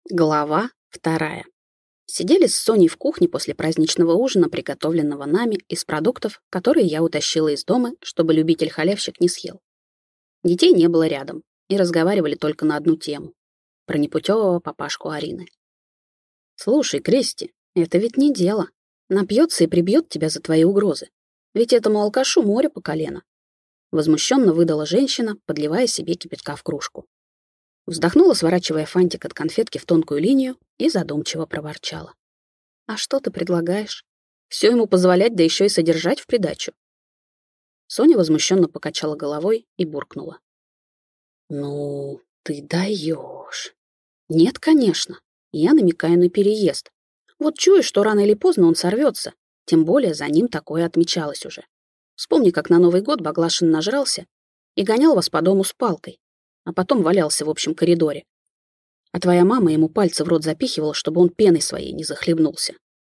Глава 2. Сидели с Соней в кухне после праздничного ужина, приготовленного нами из продуктов, которые я утащила из дома, чтобы любитель-халявщик не съел. Детей не было рядом, и разговаривали только на одну тему — про непутевого папашку Арины. «Слушай, Крести, это ведь не дело. Напьется и прибьет тебя за твои угрозы. Ведь этому алкашу море по колено». Возмущенно выдала женщина, подливая себе кипятка в кружку. Вздохнула, сворачивая фантик от конфетки в тонкую линию, и задумчиво проворчала. «А что ты предлагаешь? Все ему позволять, да еще и содержать в придачу?» Соня возмущенно покачала головой и буркнула. «Ну, ты даешь». «Нет, конечно. Я намекаю на переезд. Вот чую, что рано или поздно он сорвется, тем более за ним такое отмечалось уже. Вспомни, как на Новый год Баглашин нажрался и гонял вас по дому с палкой, а потом валялся в общем коридоре. А твоя мама ему пальцы в рот запихивала, чтобы он пеной своей не захлебнулся».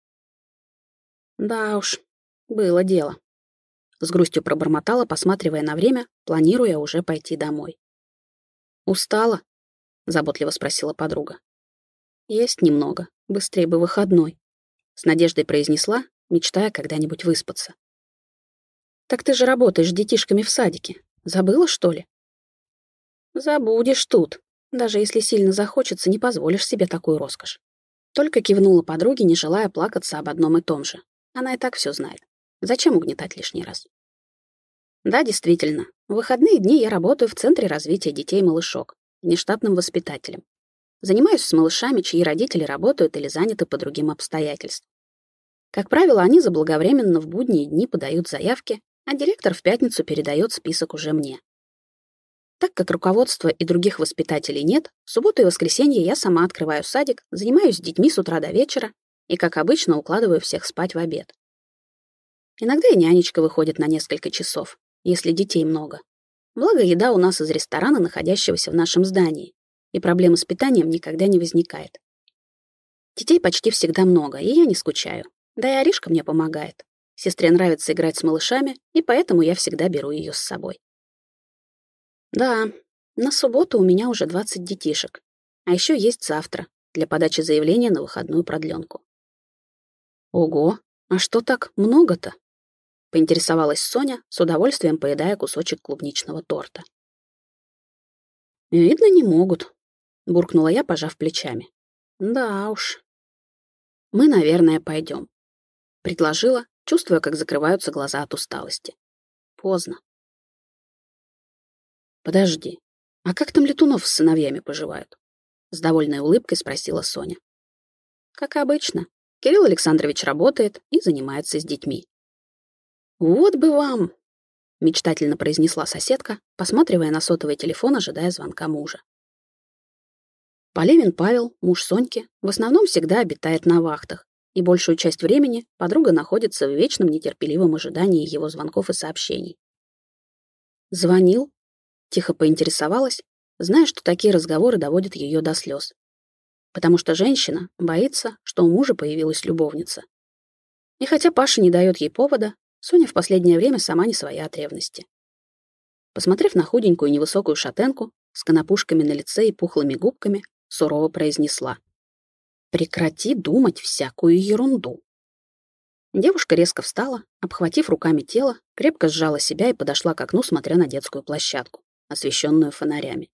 «Да уж, было дело», — с грустью пробормотала, посматривая на время, планируя уже пойти домой. «Устала?» — заботливо спросила подруга. «Есть немного, быстрее бы выходной», — с надеждой произнесла, мечтая когда-нибудь выспаться. «Так ты же работаешь с детишками в садике. Забыла, что ли?» «Забудешь тут. Даже если сильно захочется, не позволишь себе такую роскошь». Только кивнула подруге, не желая плакаться об одном и том же. Она и так все знает. Зачем угнетать лишний раз? Да, действительно, в выходные дни я работаю в Центре развития детей-малышок, внештатным воспитателем. Занимаюсь с малышами, чьи родители работают или заняты по другим обстоятельствам. Как правило, они заблаговременно в будние дни подают заявки, а директор в пятницу передает список уже мне. Так как руководства и других воспитателей нет, в субботу и воскресенье я сама открываю садик, занимаюсь с детьми с утра до вечера и, как обычно, укладываю всех спать в обед. Иногда и нянечка выходит на несколько часов, если детей много. Благо, еда у нас из ресторана, находящегося в нашем здании, и проблемы с питанием никогда не возникает. Детей почти всегда много, и я не скучаю. Да и Аришка мне помогает. Сестре нравится играть с малышами, и поэтому я всегда беру ее с собой. Да, на субботу у меня уже 20 детишек. А еще есть завтра для подачи заявления на выходную продленку. Ого, а что так много-то? Поинтересовалась Соня, с удовольствием поедая кусочек клубничного торта. Видно, не могут, буркнула я, пожав плечами. Да уж. Мы, наверное, пойдем, предложила, чувствуя, как закрываются глаза от усталости. Поздно. Подожди, а как там Летунов с сыновьями поживают? С довольной улыбкой спросила Соня. Как обычно, Кирилл Александрович работает и занимается с детьми. Вот бы вам, мечтательно произнесла соседка, посматривая на сотовый телефон, ожидая звонка мужа. Полевин Павел, муж Соньки, в основном всегда обитает на вахтах, и большую часть времени подруга находится в вечном нетерпеливом ожидании его звонков и сообщений. Звонил? Тихо поинтересовалась, зная, что такие разговоры доводят ее до слез. Потому что женщина боится, что у мужа появилась любовница. И хотя Паша не дает ей повода, Соня в последнее время сама не своя от ревности. Посмотрев на худенькую невысокую шатенку с конопушками на лице и пухлыми губками, сурово произнесла: «Прекрати думать всякую ерунду». Девушка резко встала, обхватив руками тело, крепко сжала себя и подошла к окну, смотря на детскую площадку, освещенную фонарями.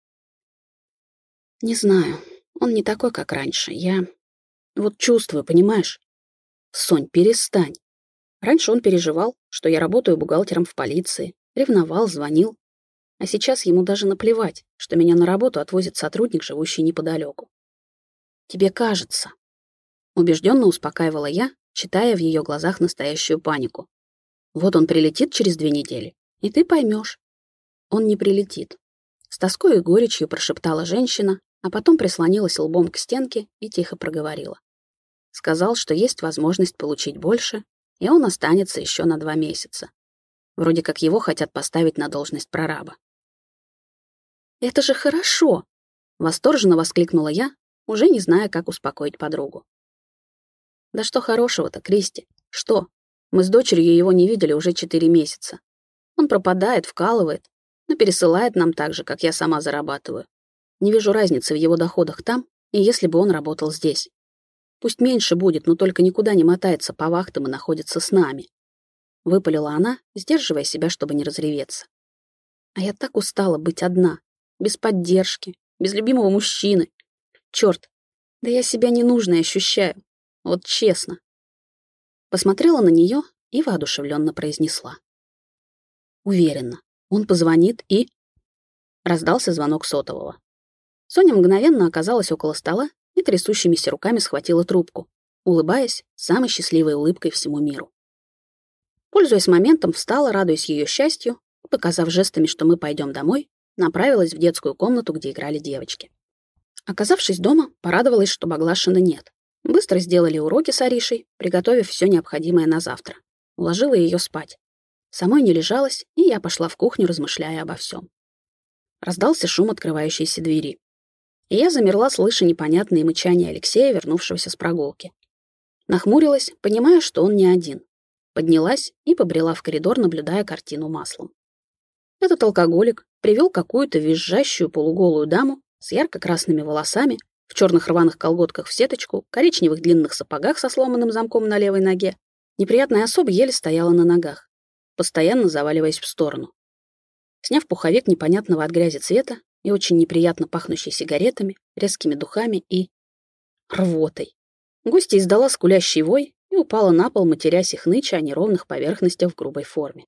«Не знаю, он не такой, как раньше. Я вот чувствую, понимаешь? Сонь, перестань. Раньше он переживал, что я работаю бухгалтером в полиции, ревновал, звонил. А сейчас ему даже наплевать, что меня на работу отвозит сотрудник, живущий неподалеку. Тебе кажется». Убежденно успокаивала я, читая в ее глазах настоящую панику. «Вот он прилетит через 2 недели, и ты поймешь». «Он не прилетит», — с тоской и горечью прошептала женщина, а потом прислонилась лбом к стенке и тихо проговорила. Сказал, что есть возможность получить больше, и он останется еще на 2 месяца. Вроде как его хотят поставить на должность прораба. «Это же хорошо!» — восторженно воскликнула я, уже не зная, как успокоить подругу. «Да что хорошего-то, Кристи? Что? Мы с дочерью его не видели уже 4 месяца. Он пропадает, вкалывает, но пересылает нам так же, как я сама зарабатываю. Не вижу разницы в его доходах там, И если бы он работал здесь. Пусть меньше будет, но только никуда не мотается по вахтам и находится с нами. Выпалила она, сдерживая себя, чтобы не разреветься. А я так устала быть одна, без поддержки, без любимого мужчины. Черт, да я себя ненужной ощущаю. Вот честно. Посмотрела на нее и воодушевленно произнесла. Уверена, он позвонит и... Раздался звонок сотового. Соня мгновенно оказалась около стола и трясущимися руками схватила трубку, улыбаясь самой счастливой улыбкой всему миру. Пользуясь моментом, встала, радуясь ее счастью, и, показав жестами, что мы пойдем домой, направилась в детскую комнату, где играли девочки. Оказавшись дома, порадовалась, что Баглашина нет. Быстро сделали уроки с Аришей, приготовив все необходимое на завтра. Уложила ее спать. Самой не лежалась, и я пошла в кухню, размышляя обо всем. Раздался шум открывающейся двери. И я замерла, слыша непонятные мычания Алексея, вернувшегося с прогулки. Нахмурилась, понимая, что он не один. Поднялась и побрела в коридор, наблюдая картину маслом. Этот алкоголик привел какую-то визжащую полуголую даму с ярко-красными волосами, в черных рваных колготках в сеточку, коричневых длинных сапогах со сломанным замком на левой ноге. Неприятная особа еле стояла на ногах, постоянно заваливаясь в сторону. Сняв пуховик непонятного от грязи цвета и очень неприятно пахнущий сигаретами, резкими духами и... рвотой, гостья издала скулящий вой и упала на пол, матерясь и хныча о неровных поверхностях в грубой форме.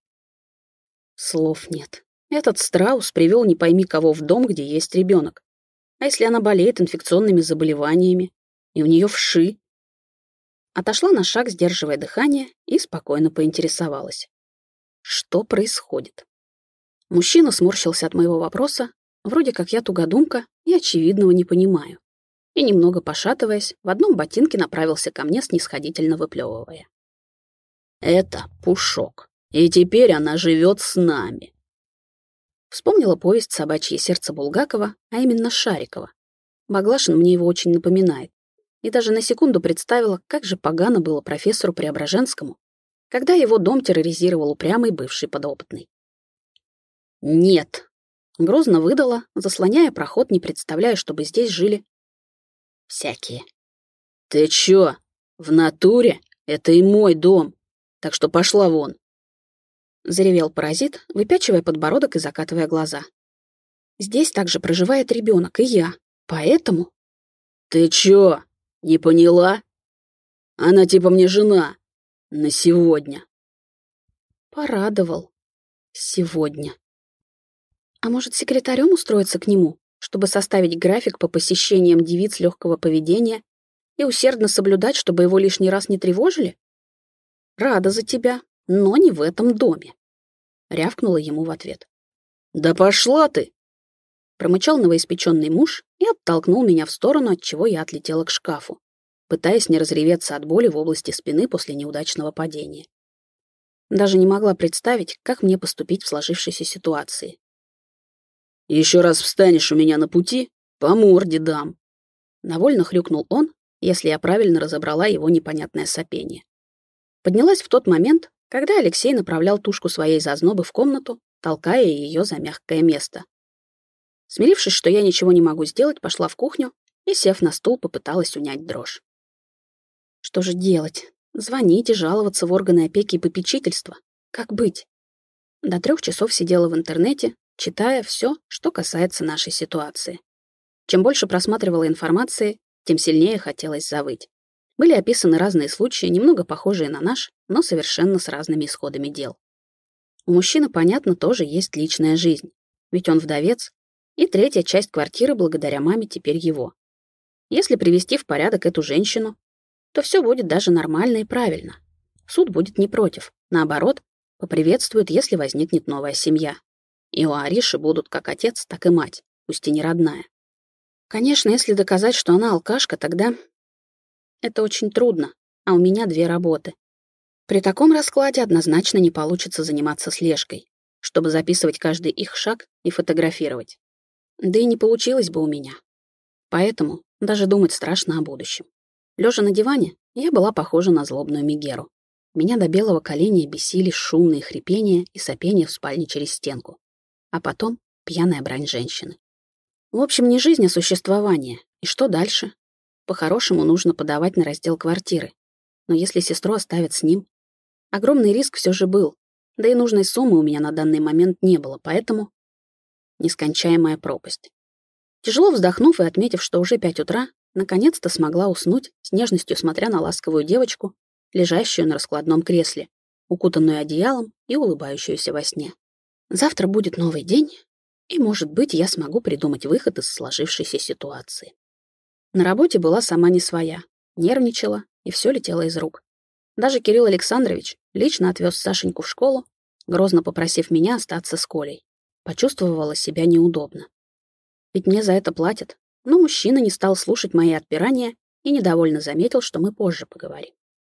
Слов нет. Этот страус привел не пойми кого в дом, где есть ребенок. А если она болеет инфекционными заболеваниями, и у нее вши? Отошла на шаг, сдерживая дыхание, и спокойно поинтересовалась. Что происходит? Мужчина сморщился от моего вопроса, вроде как я тугодумка и очевидного не понимаю. И, немного пошатываясь, в одном ботинке направился ко мне, снисходительно выплевывая. Это Пушок, и теперь она живет с нами. Вспомнила повесть «Собачье сердце» Булгакова, а именно Шарикова. Баглашин мне его очень напоминает. И даже на секунду представила, как же погано было профессору Преображенскому, когда его дом терроризировал упрямый бывший подопытный. «Нет», — грозно выдала, заслоняя проход, не представляя, чтобы здесь жили всякие. «Ты чё? В натуре? Это и мой дом, так что пошла вон!» Заревел паразит, выпячивая подбородок и закатывая глаза. «Здесь также проживает ребенок, и я, поэтому...» «Ты чё? Не поняла? Она типа мне жена. На сегодня». Порадовал. Сегодня. А может, секретарем устроиться к нему, чтобы составить график по посещениям девиц легкого поведения и усердно соблюдать, чтобы его лишний раз не тревожили? Рада за тебя, но не в этом доме. Рявкнула ему в ответ. Да пошла ты! Промычал новоиспеченный муж и оттолкнул меня в сторону, от чего я отлетела к шкафу, пытаясь не разреветься от боли в области спины после неудачного падения. Даже не могла представить, как мне поступить в сложившейся ситуации. «Еще раз встанешь у меня на пути, по морде дам!» Довольно хрюкнул он, если я правильно разобрала его непонятное сопение. Поднялась в тот момент, когда Алексей направлял тушку своей зазнобы в комнату, толкая ее за мягкое место. Смирившись, что я ничего не могу сделать, пошла в кухню и, сев на стул, попыталась унять дрожь. Что же делать? Звонить и жаловаться в органы опеки и попечительства? Как быть? До 3 часов сидела в интернете, читая все, что касается нашей ситуации. Чем больше просматривала информации, тем сильнее хотелось завыть. Были описаны разные случаи, немного похожие на наш, но совершенно с разными исходами дел. У мужчины, понятно, тоже есть личная жизнь, ведь он вдовец, и 3-я часть квартиры благодаря маме теперь его. Если привести в порядок эту женщину, то все будет даже нормально и правильно. Суд будет не против, наоборот, поприветствует, если возникнет новая семья. И у Ариши будут как отец, так и мать, пусть и не родная. Конечно, если доказать, что она алкашка, тогда это очень трудно, а у меня 2 работы. При таком раскладе однозначно не получится заниматься слежкой, чтобы записывать каждый их шаг и фотографировать. Да и не получилось бы у меня. Поэтому даже думать страшно о будущем. Лежа на диване, я была похожа на злобную Мегеру. Меня до белого коленя бесили шумные хрипения и сопения в спальне через стенку. А потом пьяная брань женщины. В общем, не жизнь, а существование, И что дальше? По-хорошему нужно подавать на раздел квартиры. Но если сестру оставят с ним... Огромный риск все же был. Да и нужной суммы у меня на данный момент не было, поэтому... Нескончаемая пропасть. Тяжело вздохнув и отметив, что уже 5 утра, наконец-то смогла уснуть, с нежностью смотря на ласковую девочку, лежащую на раскладном кресле, укутанную одеялом и улыбающуюся во сне. Завтра будет новый день, и, может быть, я смогу придумать выход из сложившейся ситуации. На работе была сама не своя, нервничала, и все летело из рук. Даже Кирилл Александрович лично отвез Сашеньку в школу, грозно попросив меня остаться с Колей. Почувствовала себя неудобно. Ведь мне за это платят, но мужчина не стал слушать мои отпирания и недовольно заметил, что мы позже поговорим.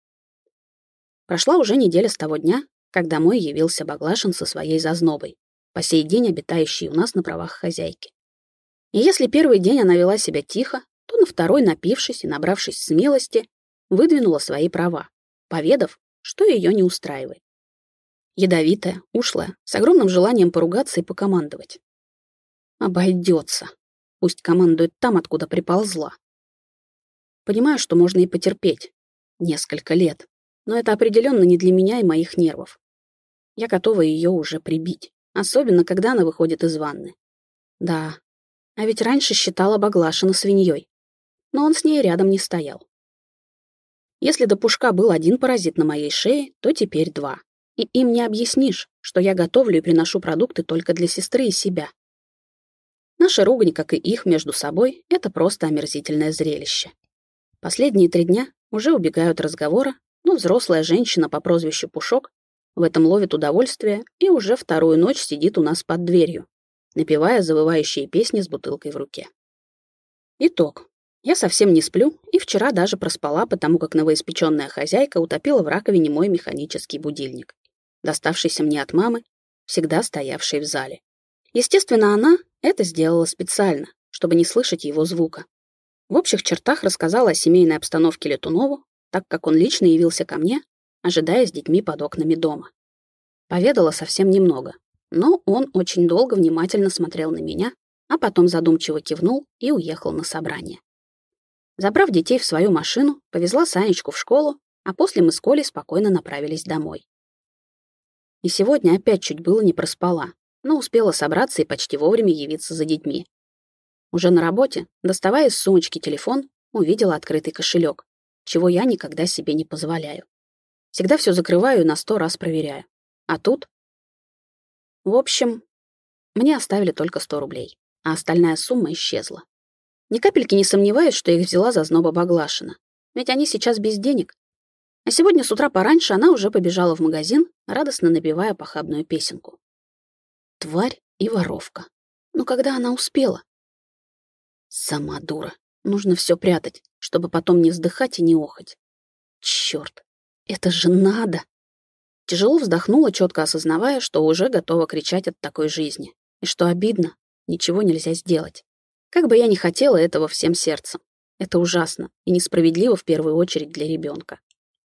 Прошла уже неделя с того дня, как домой явился Баглашин со своей зазнобой, по сей день обитающей у нас на правах хозяйки. И если первый день она вела себя тихо, то на второй, напившись и набравшись смелости, выдвинула свои права, поведав, что ее не устраивает. Ядовитая, ушлая, с огромным желанием поругаться и покомандовать. Обойдется. Пусть командует там, откуда приползла. Понимаю, что можно и потерпеть. Несколько лет. Но это определенно не для меня и моих нервов. Я готова ее уже прибить. Особенно, когда она выходит из ванны. Да, а ведь раньше считала Баглашина свиньей. Но он с ней рядом не стоял. Если до пушка был один паразит на моей шее, то теперь 2. И им не объяснишь, что я готовлю и приношу продукты только для сестры и себя. Наша ругань, как и их между собой, это просто омерзительное зрелище. Последние 3 дня уже убегают разговоры, но взрослая женщина по прозвищу Пушок в этом ловит удовольствие и уже 2-ю ночь сидит у нас под дверью, напевая завывающие песни с бутылкой в руке. Итог. Я совсем не сплю и вчера даже проспала, потому как новоиспеченная хозяйка утопила в раковине мой механический будильник, доставшийся мне от мамы, всегда стоявшей в зале. Естественно, она это сделала специально, чтобы не слышать его звука. В общих чертах рассказала о семейной обстановке Летунову, так как он лично явился ко мне, ожидая с детьми под окнами дома. Поведала совсем немного, но он очень долго внимательно смотрел на меня, а потом задумчиво кивнул и уехал на собрание. Забрав детей в свою машину, повезла Санечку в школу, а после мы с Колей спокойно направились домой. И сегодня опять чуть было не проспала, но успела собраться и почти вовремя явиться за детьми. Уже на работе, доставая из сумочки телефон, увидела открытый кошелек, чего я никогда себе не позволяю. Всегда все закрываю и на 100 раз проверяю. А тут... В общем, мне оставили только 100 рублей, а остальная сумма исчезла. Ни капельки не сомневаюсь, что их взяла зазноба Баглашина, ведь они сейчас без денег. А сегодня с утра пораньше она уже побежала в магазин, радостно напевая похабную песенку. Тварь и воровка. Но когда она успела? Сама дура. Нужно все прятать, чтобы потом не вздыхать и не охать. Черт, это же надо! Тяжело вздохнула, четко осознавая, что уже готова кричать от такой жизни. И что обидно, ничего нельзя сделать. Как бы я ни хотела этого всем сердцем. Это ужасно и несправедливо в первую очередь для ребенка.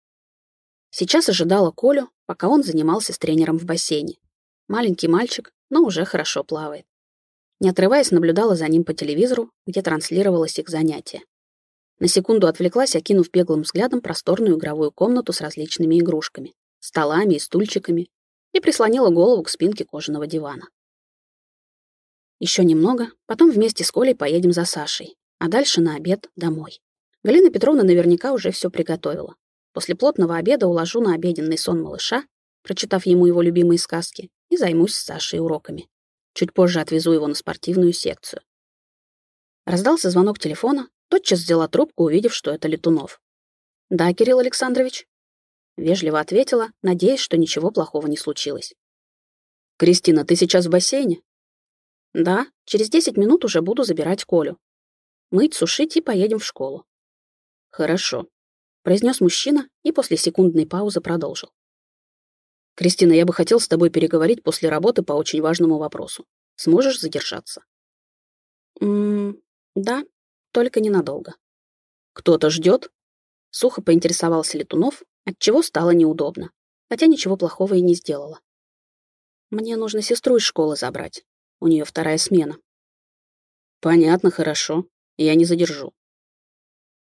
Сейчас ожидала Колю, пока он занимался с тренером в бассейне. Маленький мальчик, но уже хорошо плавает. Не отрываясь, наблюдала за ним по телевизору, где транслировалось их занятие. На секунду отвлеклась, окинув беглым взглядом просторную игровую комнату с различными игрушками, столами и стульчиками, и прислонила голову к спинке кожаного дивана. Еще немного, потом вместе с Колей поедем за Сашей, а дальше на обед домой. Галина Петровна наверняка уже все приготовила. После плотного обеда уложу на обеденный сон малыша, прочитав ему его любимые сказки, и займусь с Сашей уроками. Чуть позже отвезу его на спортивную секцию. Раздался звонок телефона, тотчас взяла трубку, увидев, что это Летунов. «Да, Кирилл Александрович?» Вежливо ответила, надеясь, что ничего плохого не случилось. «Кристина, ты сейчас в бассейне?» «Да, через 10 минут уже буду забирать Колю. Мыть, сушить и поедем в школу». «Хорошо», — произнес мужчина и после секундной паузы продолжил. «Кристина, я бы хотел с тобой переговорить после работы по очень важному вопросу. Сможешь задержаться?» Да, только ненадолго». «Кто-то ждет?» Сухо поинтересовался Летунов, отчего стало неудобно, хотя ничего плохого и не сделала. «Мне нужно сестру из школы забрать. У нее 2-я смена». «Понятно, хорошо. Я не задержу.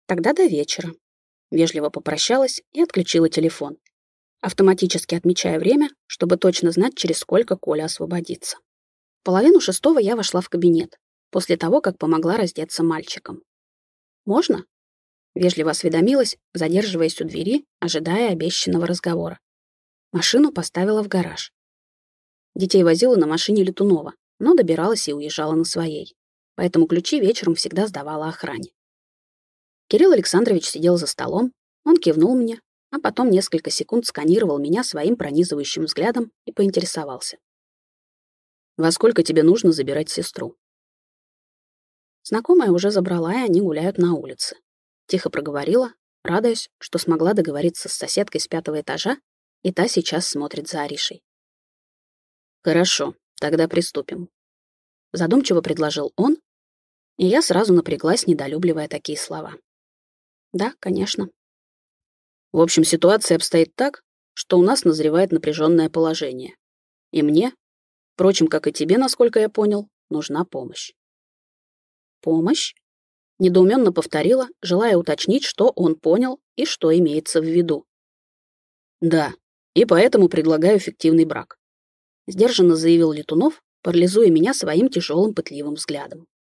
Тогда до вечера. Вежливо попрощалась и отключила телефон, автоматически отмечая время, чтобы точно знать, через сколько Коля освободится. В 5:30 я вошла в кабинет, после того, как помогла раздеться мальчикам. «Можно?» — вежливо осведомилась, задерживаясь у двери, ожидая обещанного разговора. Машину поставила в гараж. Детей возила на машине Летунова, но добиралась и уезжала на своей, поэтому ключи вечером всегда сдавала охране. Кирилл Александрович сидел за столом, он кивнул мне, а потом несколько секунд сканировал меня своим пронизывающим взглядом и поинтересовался. «Во сколько тебе нужно забирать сестру?» Знакомая уже забрала, и они гуляют на улице. Тихо проговорила, радуясь, что смогла договориться с соседкой с 5-го этажа, и та сейчас смотрит за Аришей. «Хорошо, тогда приступим», — задумчиво предложил он, и я сразу напряглась, недолюбливая такие слова. «Да, конечно». «В общем, ситуация обстоит так, что у нас назревает напряженное положение. И мне, впрочем, как и тебе, насколько я понял, нужна помощь». «Помощь?» — недоуменно повторила, желая уточнить, что он понял и что имеется в виду. «Да, и поэтому предлагаю фиктивный брак», — сдержанно заявил Летунов, парализуя меня своим тяжелым пытливым взглядом.